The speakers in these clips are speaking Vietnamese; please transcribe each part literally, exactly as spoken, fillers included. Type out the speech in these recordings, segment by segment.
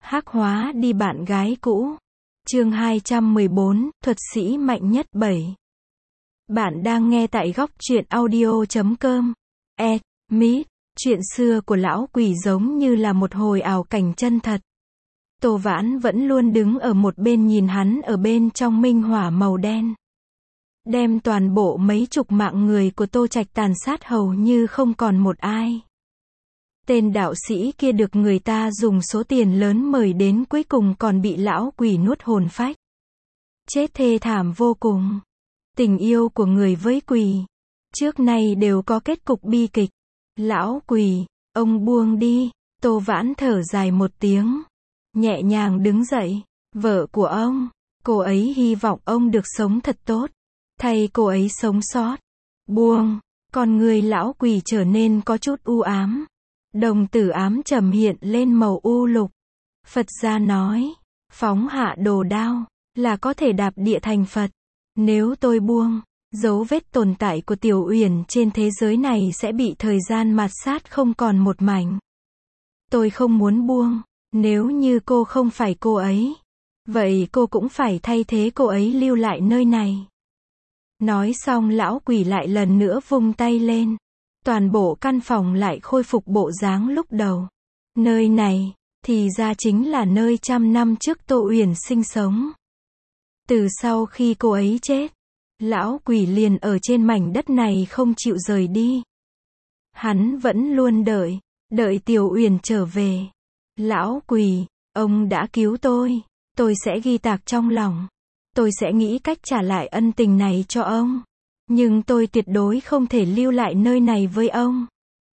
Hắc hóa đi bạn gái cũ. Chương hai trăm mười bốn, thuật sĩ mạnh nhất bảy. Bạn đang nghe tại góc truyện audio chấm com. E. Mít, chuyện xưa của lão quỷ giống như là một hồi ảo cảnh chân thật. Tô Vãn vẫn luôn đứng ở một bên nhìn hắn ở bên trong minh hỏa màu đen. Đem toàn bộ mấy chục mạng người của Tô Trạch tàn sát hầu như không còn một ai. Tên đạo sĩ kia được người ta dùng số tiền lớn mời đến cuối cùng còn bị lão quỷ nuốt hồn phách. Chết thê thảm vô cùng. Tình yêu của người với quỷ trước nay đều có kết cục bi kịch. Lão quỷ, ông buông đi. Tô Vãn thở dài một tiếng, nhẹ nhàng đứng dậy. Vợ của ông, cô ấy hy vọng ông được sống thật tốt, thay cô ấy sống sót. Buông. Con người lão quỷ trở nên có chút u ám. Đồng tử ám trầm hiện lên màu u lục. Phật gia nói, phóng hạ đồ đao, là có thể đạp địa thành Phật. Nếu tôi buông, dấu vết tồn tại của Tiểu Uyển trên thế giới này sẽ bị thời gian mạt sát không còn một mảnh. Tôi không muốn buông, nếu như cô không phải cô ấy, vậy cô cũng phải thay thế cô ấy lưu lại nơi này. Nói xong lão quỷ lại lần nữa vung tay lên. Toàn bộ căn phòng lại khôi phục bộ dáng lúc đầu. Nơi này, thì ra chính là nơi trăm năm trước Tô Uyển sinh sống. Từ sau khi cô ấy chết, lão quỷ liền ở trên mảnh đất này không chịu rời đi. Hắn vẫn luôn đợi, đợi Tiểu Uyển trở về. Lão quỷ, ông đã cứu tôi, tôi sẽ ghi tạc trong lòng. Tôi sẽ nghĩ cách trả lại ân tình này cho ông. Nhưng tôi tuyệt đối không thể lưu lại nơi này với ông.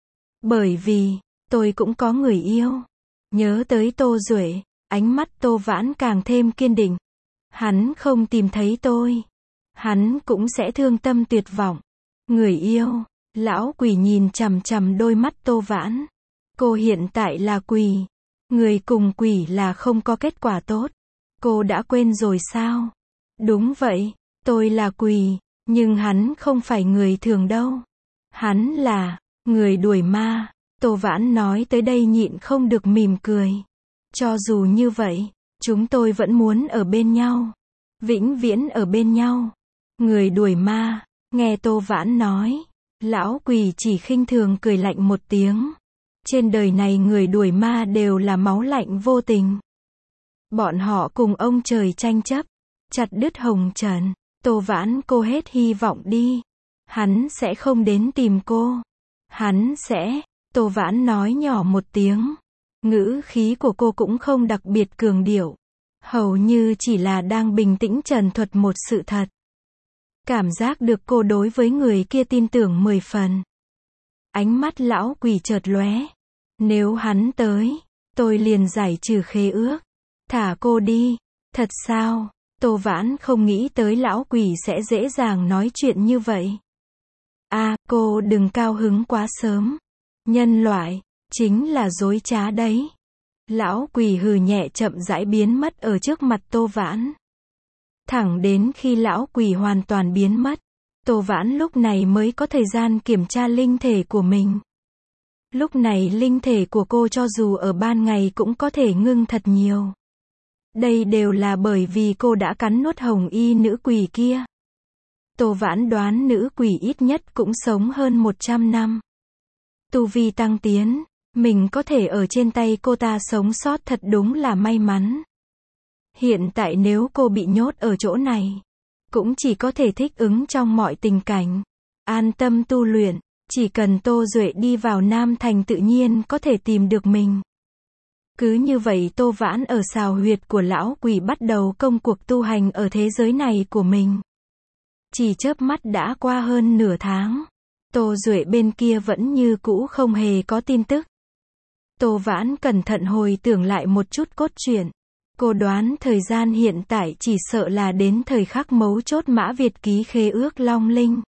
Bởi vì, tôi cũng có người yêu. Nhớ tới Tô Duệ, ánh mắt Tô Vãn càng thêm kiên định. Hắn không tìm thấy tôi, hắn cũng sẽ thương tâm tuyệt vọng. Người yêu, lão quỷ nhìn chằm chằm đôi mắt Tô Vãn. Cô hiện tại là quỷ. Người cùng quỷ là không có kết quả tốt. Cô đã quên rồi sao? Đúng vậy, tôi là quỷ. Nhưng hắn không phải người thường đâu. Hắn là người đuổi ma. Tô Vãn nói tới đây nhịn không được mỉm cười. Cho dù như vậy, chúng tôi vẫn muốn ở bên nhau. Vĩnh viễn ở bên nhau. Người đuổi ma. Nghe Tô Vãn nói, lão quỷ chỉ khinh thường cười lạnh một tiếng. Trên đời này người đuổi ma đều là máu lạnh vô tình. Bọn họ cùng ông trời tranh chấp, chặt đứt hồng trần. Tô Vãn, cô hết hy vọng đi. Hắn sẽ không đến tìm cô. Hắn sẽ... Tô Vãn nói nhỏ một tiếng. Ngữ khí của cô cũng không đặc biệt cường điệu. Hầu như chỉ là đang bình tĩnh trần thuật một sự thật. Cảm giác được cô đối với người kia tin tưởng mười phần. Ánh mắt lão quỷ chợt lóe. Nếu hắn tới, tôi liền giải trừ khế ước. Thả cô đi. Thật sao? Tô Vãn không nghĩ tới lão quỷ sẽ dễ dàng nói chuyện như vậy. À, cô đừng cao hứng quá sớm. Nhân loại, chính là dối trá đấy. Lão quỷ hừ nhẹ chậm rãi biến mất ở trước mặt Tô Vãn. Thẳng đến khi lão quỷ hoàn toàn biến mất, Tô Vãn lúc này mới có thời gian kiểm tra linh thể của mình. Lúc này linh thể của cô cho dù ở ban ngày cũng có thể ngưng thật nhiều. Đây đều là bởi vì cô đã cắn nuốt hồng y nữ quỷ kia. Tô Vãn đoán nữ quỷ ít nhất cũng sống hơn một trăm năm. Tu vi tăng tiến, mình có thể ở trên tay cô ta sống sót thật đúng là may mắn. Hiện tại nếu cô bị nhốt ở chỗ này, cũng chỉ có thể thích ứng trong mọi tình cảnh. An tâm tu luyện, chỉ cần Tô Duệ đi vào Nam Thành tự nhiên có thể tìm được mình. Cứ như vậy Tô Vãn ở xào huyệt của lão quỷ bắt đầu công cuộc tu hành ở thế giới này của mình. Chỉ chớp mắt đã qua hơn nửa tháng. Tô Duệ bên kia vẫn như cũ không hề có tin tức. Tô Vãn cẩn thận hồi tưởng lại một chút cốt truyện. Cô đoán thời gian hiện tại chỉ sợ là đến thời khắc mấu chốt Mã Việt ký khế ước Long Linh.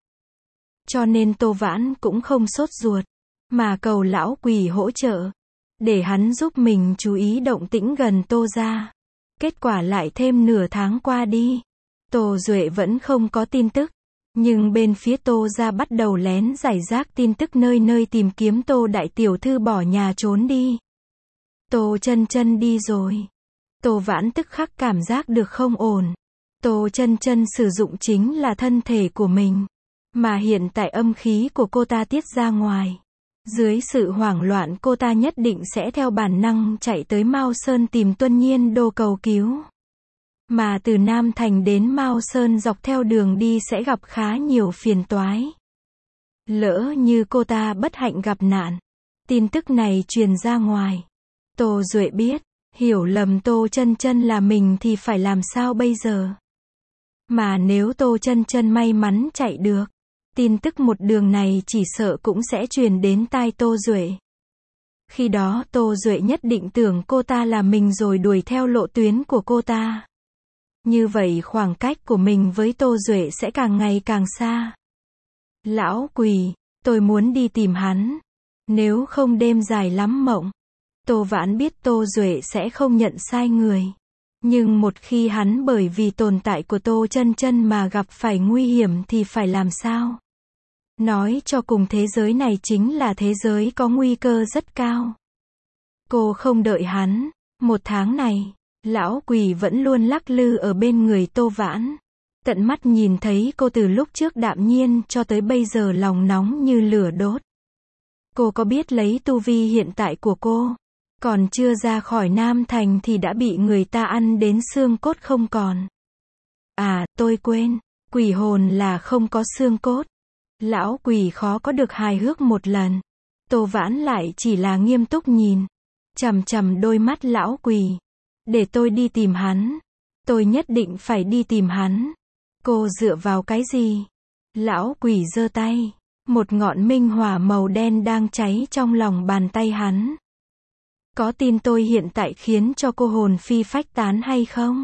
Cho nên Tô Vãn cũng không sốt ruột, mà cầu lão quỷ hỗ trợ. Để hắn giúp mình chú ý động tĩnh gần Tô gia. Kết quả lại thêm nửa tháng qua đi. Tô Duệ vẫn không có tin tức. Nhưng bên phía Tô gia bắt đầu lén rải rác tin tức nơi nơi tìm kiếm Tô đại tiểu thư bỏ nhà trốn đi. Tô Chân Chân đi rồi. Tô Vãn tức khắc cảm giác được không ổn. Tô Chân Chân sử dụng chính là thân thể của mình, mà hiện tại âm khí của cô ta tiết ra ngoài. Dưới sự hoảng loạn cô ta nhất định sẽ theo bản năng chạy tới Mao Sơn tìm Tuân Nhiên Đô cầu cứu. Mà từ Nam Thành đến Mao Sơn dọc theo đường đi sẽ gặp khá nhiều phiền toái. Lỡ như cô ta bất hạnh gặp nạn, tin tức này truyền ra ngoài, Tô Duệ biết, hiểu lầm Tô Chân Chân là mình thì phải làm sao bây giờ? Mà nếu Tô Chân Chân may mắn chạy được, tin tức một đường này chỉ sợ cũng sẽ truyền đến tai Tô Duệ. Khi đó Tô Duệ nhất định tưởng cô ta là mình rồi đuổi theo lộ tuyến của cô ta. Như vậy khoảng cách của mình với Tô Duệ sẽ càng ngày càng xa. Lão Quỳ, tôi muốn đi tìm hắn. Nếu không đêm dài lắm mộng. Tô Vãn biết Tô Duệ sẽ không nhận sai người. Nhưng một khi hắn bởi vì tồn tại của Tô Chân Chân mà gặp phải nguy hiểm thì phải làm sao? Nói cho cùng thế giới này chính là thế giới có nguy cơ rất cao. Cô không đợi hắn. Một tháng này, Lão Quỳ vẫn luôn lắc lư ở bên người Tô Vãn. Tận mắt nhìn thấy cô từ lúc trước đạm nhiên cho tới bây giờ lòng nóng như lửa đốt. Cô có biết lấy tu vi hiện tại của cô, còn chưa ra khỏi Nam Thành thì đã bị người ta ăn đến xương cốt không còn. À, tôi quên, quỷ hồn là không có xương cốt. Lão Quỳ khó có được hài hước một lần. Tô Vãn lại chỉ là nghiêm túc nhìn, chằm chằm đôi mắt Lão Quỳ. Để tôi đi tìm hắn. Tôi nhất định phải đi tìm hắn. Cô dựa vào cái gì? Lão Quỳ giơ tay. Một ngọn minh hỏa màu đen đang cháy trong lòng bàn tay hắn. Có tin tôi hiện tại khiến cho cô hồn phi phách tán hay không?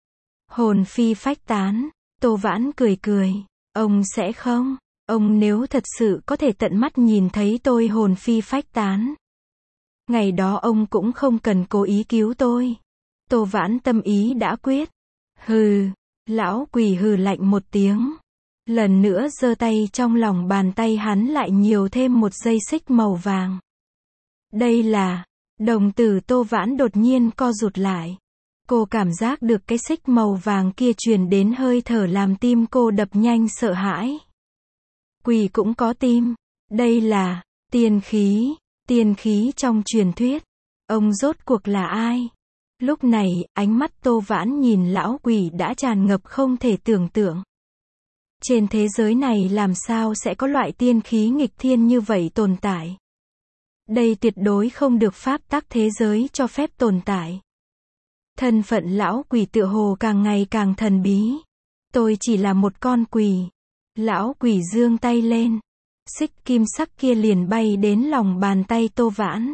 Hồn phi phách tán. Tô Vãn cười cười. Ông sẽ không. Ông nếu thật sự có thể tận mắt nhìn thấy tôi hồn phi phách tán, ngày đó ông cũng không cần cố ý cứu tôi. Tô Vãn tâm ý đã quyết. Hừ. Lão Quỳ hừ lạnh một tiếng. Lần nữa giơ tay trong lòng bàn tay hắn lại nhiều thêm một dây xích màu vàng. Đây là... Đồng tử Tô Vãn đột nhiên co rụt lại. Cô cảm giác được cái xích màu vàng kia truyền đến hơi thở làm tim cô đập nhanh sợ hãi. Quỳ cũng có tim. Đây là... tiên khí. Tiên khí trong truyền thuyết. Ông rốt cuộc là ai? Lúc này, ánh mắt Tô Vãn nhìn Lão Quỳ đã tràn ngập không thể tưởng tượng. Trên thế giới này làm sao sẽ có loại tiên khí nghịch thiên như vậy tồn tại? Đây tuyệt đối không được pháp tắc thế giới cho phép tồn tại. Thân phận Lão Quỳ tựa hồ càng ngày càng thần bí. Tôi chỉ là một con quỳ. Lão Quỳ giương tay lên. Xích kim sắc kia liền bay đến lòng bàn tay Tô Vãn.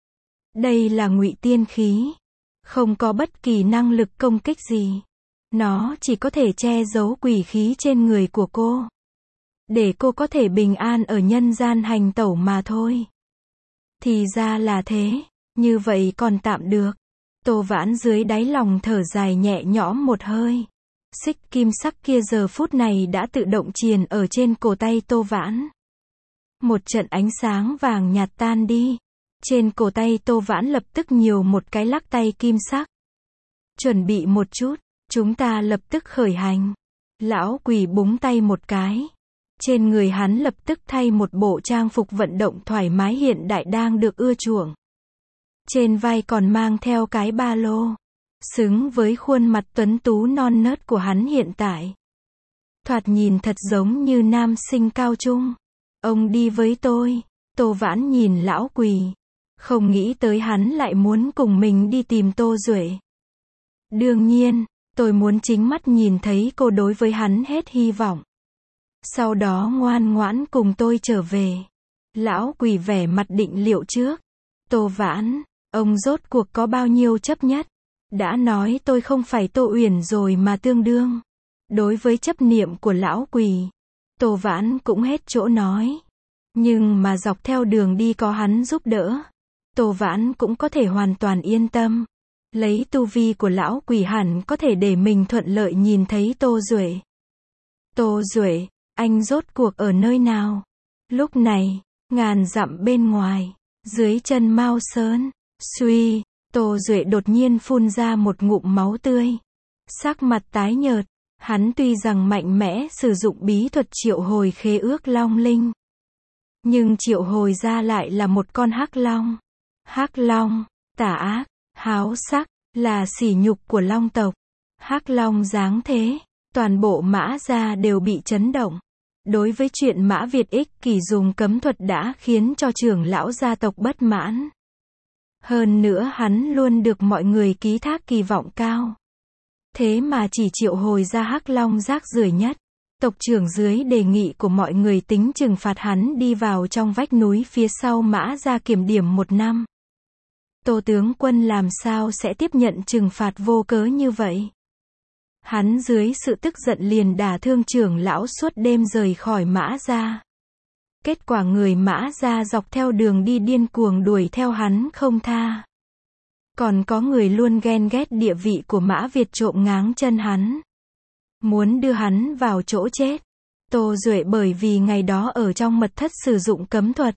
Đây là ngụy tiên khí. Không có bất kỳ năng lực công kích gì. Nó chỉ có thể che giấu quỷ khí trên người của cô. Để cô có thể bình an ở nhân gian hành tẩu mà thôi. Thì ra là thế. Như vậy còn tạm được. Tô Vãn dưới đáy lòng thở dài nhẹ nhõm một hơi. Xích kim sắc kia giờ phút này đã tự động triền ở trên cổ tay Tô Vãn. Một trận ánh sáng vàng nhạt tan đi. Trên cổ tay Tô Vãn lập tức nhiều một cái lắc tay kim sắc. Chuẩn bị một chút, chúng ta lập tức khởi hành. Lão Quỳ búng tay một cái. Trên người hắn lập tức thay một bộ trang phục vận động thoải mái hiện đại đang được ưa chuộng. Trên vai còn mang theo cái ba lô. Xứng với khuôn mặt tuấn tú non nớt của hắn hiện tại. Thoạt nhìn thật giống như nam sinh cao trung. Ông đi với tôi. Tô Vãn nhìn Lão Quỳ. Không nghĩ tới hắn lại muốn cùng mình đi tìm Tô Duệ. Đương nhiên, tôi muốn chính mắt nhìn thấy cô đối với hắn hết hy vọng. Sau đó ngoan ngoãn cùng tôi trở về. Lão Quỳ vẻ mặt định liệu trước. Tô Vãn, ông rốt cuộc có bao nhiêu chấp nhất? Đã nói tôi không phải Tô Uyển rồi mà tương đương. Đối với chấp niệm của Lão Quỳ, Tô Vãn cũng hết chỗ nói. Nhưng mà dọc theo đường đi có hắn giúp đỡ, Tô Vãn cũng có thể hoàn toàn yên tâm. Lấy tu vi của Lão Quỳ hẳn có thể để mình thuận lợi nhìn thấy Tô Duệ. Tô Duệ, anh rốt cuộc ở nơi nào? Lúc này, ngàn dặm bên ngoài, dưới chân Mao Sơn, suy, Tô Duệ đột nhiên phun ra một ngụm máu tươi. Sắc mặt tái nhợt, hắn tuy rằng mạnh mẽ sử dụng bí thuật triệu hồi khế ước long linh, nhưng triệu hồi ra lại là một con hắc long. Hắc long, tà ác, háo sắc, là sỉ nhục của long tộc. Hắc long giáng thế, toàn bộ Mã gia đều bị chấn động. Đối với chuyện Mã Việt ích kỷ dùng cấm thuật đã khiến cho trưởng lão gia tộc bất mãn. Hơn nữa hắn luôn được mọi người ký thác kỳ vọng cao. Thế mà chỉ triệu hồi ra hắc long rác rưởi nhất. Tộc trưởng dưới đề nghị của mọi người tính trừng phạt hắn đi vào trong vách núi phía sau Mã gia kiểm điểm một năm. Tô tướng quân làm sao sẽ tiếp nhận trừng phạt vô cớ như vậy? Hắn dưới sự tức giận liền đả thương trưởng lão suốt đêm rời khỏi Mã gia. Kết quả người Mã gia dọc theo đường đi điên cuồng đuổi theo hắn không tha. Còn có người luôn ghen ghét địa vị của Mã Việt trộm ngáng chân hắn. Muốn đưa hắn vào chỗ chết. Tô Duệ bởi vì ngày đó ở trong mật thất sử dụng cấm thuật.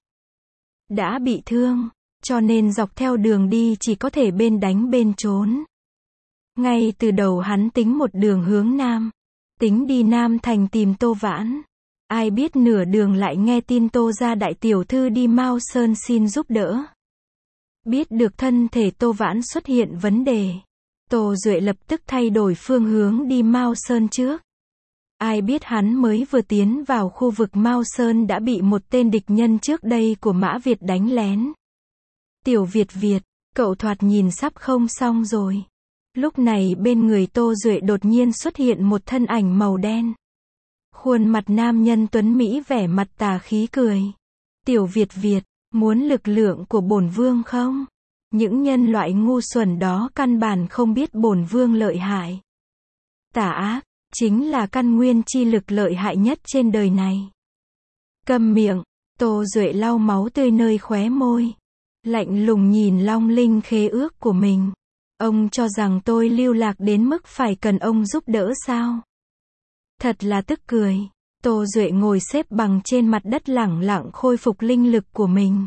Đã bị thương, cho nên dọc theo đường đi chỉ có thể bên đánh bên trốn. Ngay từ đầu hắn tính một đường hướng Nam. Tính đi Nam Thành tìm Tô Vãn. Ai biết nửa đường lại nghe tin Tô gia đại tiểu thư đi Mao Sơn xin giúp đỡ. Biết được thân thể Tô Vãn xuất hiện vấn đề. Tô Duệ lập tức thay đổi phương hướng đi Mao Sơn trước. Ai biết hắn mới vừa tiến vào khu vực Mao Sơn đã bị một tên địch nhân trước đây của Mã Việt đánh lén. Tiểu Việt Việt, cậu thoạt nhìn sắp không xong rồi. Lúc này bên người Tô Duệ đột nhiên xuất hiện một thân ảnh màu đen. Khuôn mặt nam nhân tuấn Mỹ vẻ mặt tà khí cười. Tiểu Việt Việt, muốn lực lượng của bổn vương không? Những nhân loại ngu xuẩn đó căn bản không biết bổn vương lợi hại. Tà ác, chính là căn nguyên chi lực lợi hại nhất trên đời này. Câm miệng, Tô Duệ lau máu tươi nơi khóe môi. Lạnh lùng nhìn long linh khế ước của mình. Ông cho rằng tôi lưu lạc đến mức phải cần ông giúp đỡ sao? Thật là tức cười. Tô Duệ ngồi xếp bằng trên mặt đất lẳng lặng khôi phục linh lực của mình.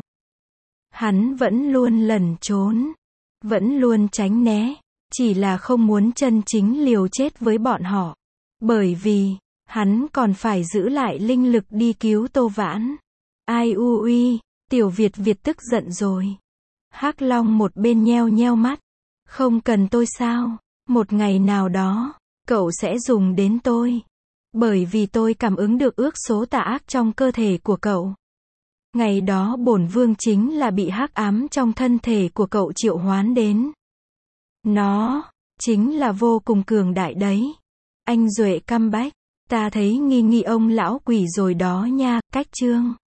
Hắn vẫn luôn lẩn trốn. Vẫn luôn tránh né. Chỉ là không muốn chân chính liều chết với bọn họ. Bởi vì, hắn còn phải giữ lại linh lực đi cứu Tô Vãn. Ai u uy, Tiểu Việt Việt tức giận rồi. Hắc Long một bên nheo nheo mắt. Không cần tôi sao? Một ngày nào đó, cậu sẽ dùng đến tôi. Bởi vì tôi cảm ứng được ước số tà ác trong cơ thể của cậu. Ngày đó bổn vương chính là bị hắc ám trong thân thể của cậu triệu hoán đến. Nó, chính là vô cùng cường đại đấy. Anh Duệ căm bách, ta thấy nghi nghi ông lão quỷ rồi đó nha, cách chương.